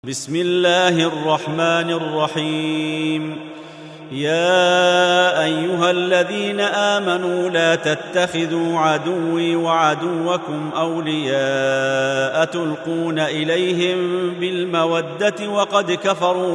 بسم الله الرحمن الرحيم. يا أيها الذين آمنوا لا تتخذوا عدوي وعدوكم أولياء تلقون إليهم بالمودة وقد كفروا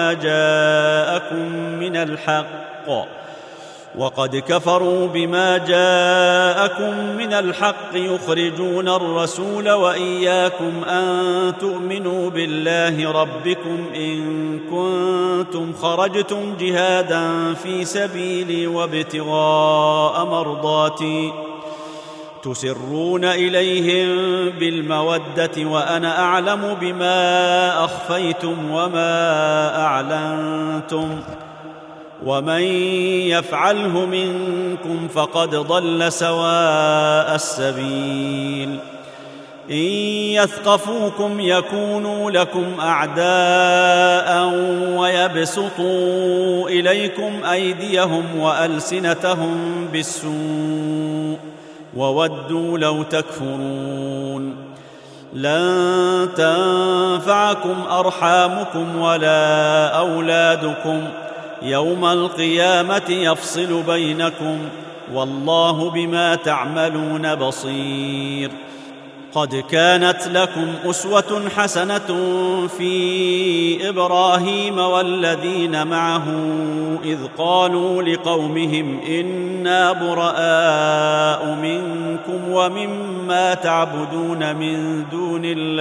بما جاءكم من الحق يخرجون الرسول وإياكم أن تؤمنوا بالله ربكم إن كنتم خرجتم جهادا في سبيلي وابتغاء مرضاتي تسرون إليهم بالمودة وأنا أعلم بما أخفيتم وما أعلنتم ومن يفعله منكم فقد ضل سواء السبيل. إن يثقفوكم يكونوا لكم أعداء ويبسطوا إليكم أيديهم وألسنتهم بالسوء وودوا لو تكفرون. لن تنفعكم أرحامكم ولا أولادكم يوم القيامة يفصل بينكم والله بما تعملون بصير. قد كانت لكم أسوة حسنة في إبراهيم والذين معه إذ قالوا لقومهم إنا براء منكم ومما تعبدون من دون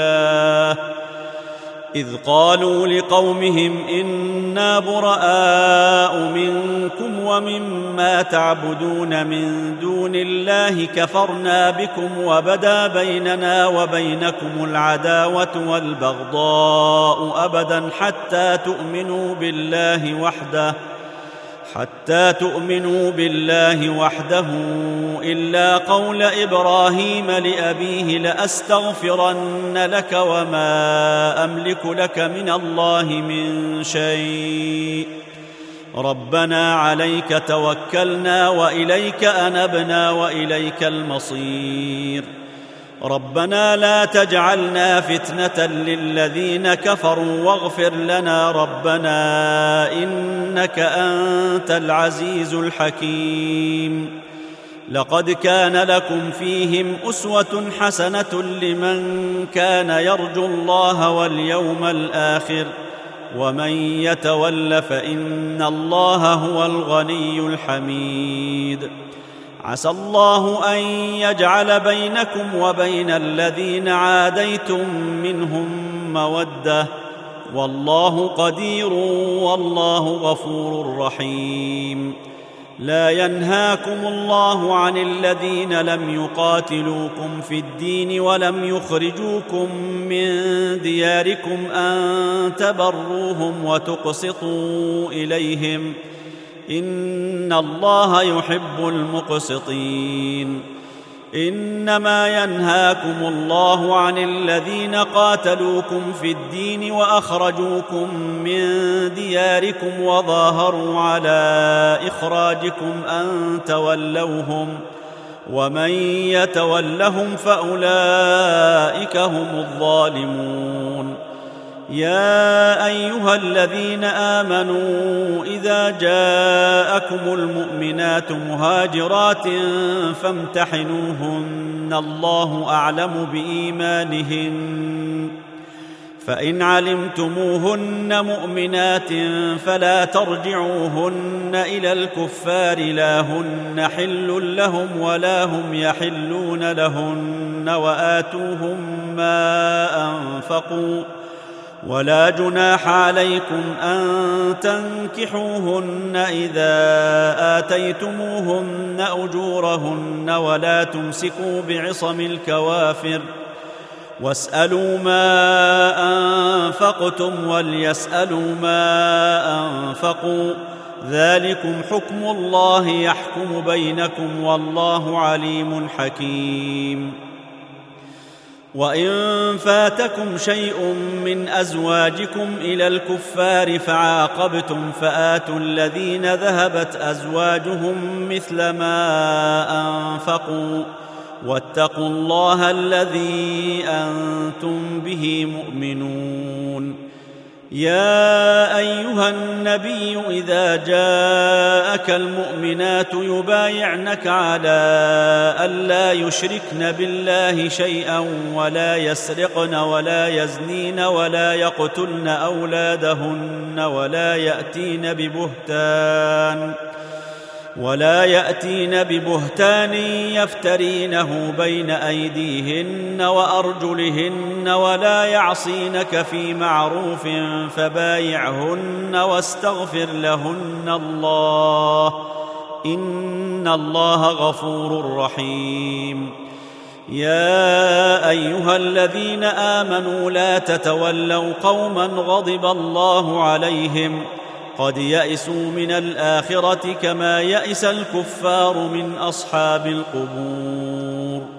الله كفرنا بكم وبدا بيننا وبينكم العداوة والبغضاء أبدا حتى تؤمنوا بالله وحده إلا قول إبراهيم لأبيه لأستغفرن لك وما أملك لك من الله من شيء ربنا عليك توكلنا وإليك أنبنا وإليك المصير. ربنا لا تجعلنا فتنة للذين كفروا واغفر لنا ربنا إنك أنت العزيز الحكيم. لقد كان لكم فيهم أسوة حسنة لمن كان يرجو الله واليوم الآخر ومن يتول فإن الله هو الغني الحميد. عسى الله أن يجعل بينكم وبين الذين عاديتم منهم مودة والله قدير والله غفور رحيم. لا ينهاكم الله عن الذين لم يقاتلوكم في الدين ولم يخرجوكم من دياركم أن تبروهم وتقسطوا إليهم إن الله يحب المقسطين. إنما ينهاكم الله عن الذين قاتلوكم في الدين وأخرجوكم من دياركم وظاهروا على إخراجكم أن تولوهم ومن يتولهم فأولئك هم الظالمون. يا أيها الذين آمنوا إذا جاءكم المؤمنات مهاجرات فامتحنوهن الله أعلم بإيمانهن فإن علمتموهن مؤمنات فلا ترجعوهن إلى الكفار لا هن حل لهم ولا هم يحلون لهن وآتوهم ما أنفقوا ولا جناح عليكم أن تنكحوهن إذا آتيتموهن أجورهن ولا تمسكوا بعصم الكوافر واسألوا ما أنفقتم وليسألوا ما أنفقوا ذلكم حكم الله يحكم بينكم والله عليم حكيم. وإن فاتكم شيء من أزواجكم إلى الكفار فعاقبتم فآتوا الذين ذهبت أزواجهم مثل ما أنفقوا واتقوا الله الذي أنتم به مؤمنون. يا أيها النبي إذا جاءك المؤمنات يبايعنك على ألا يشركن بالله شيئا ولا يسرقن ولا يزنين ولا يقتلن أولادهن ولا يأتين ببهتان يفترينه بين أيديهن وأرجلهن ولا يعصينك في معروف فبايعهن واستغفر لهن الله إن الله غفور رحيم. يا أيها الذين آمنوا لا تتولوا قوما غضب الله عليهم قد يئسوا من الآخرة كما يئس الكفار من أصحاب القبور.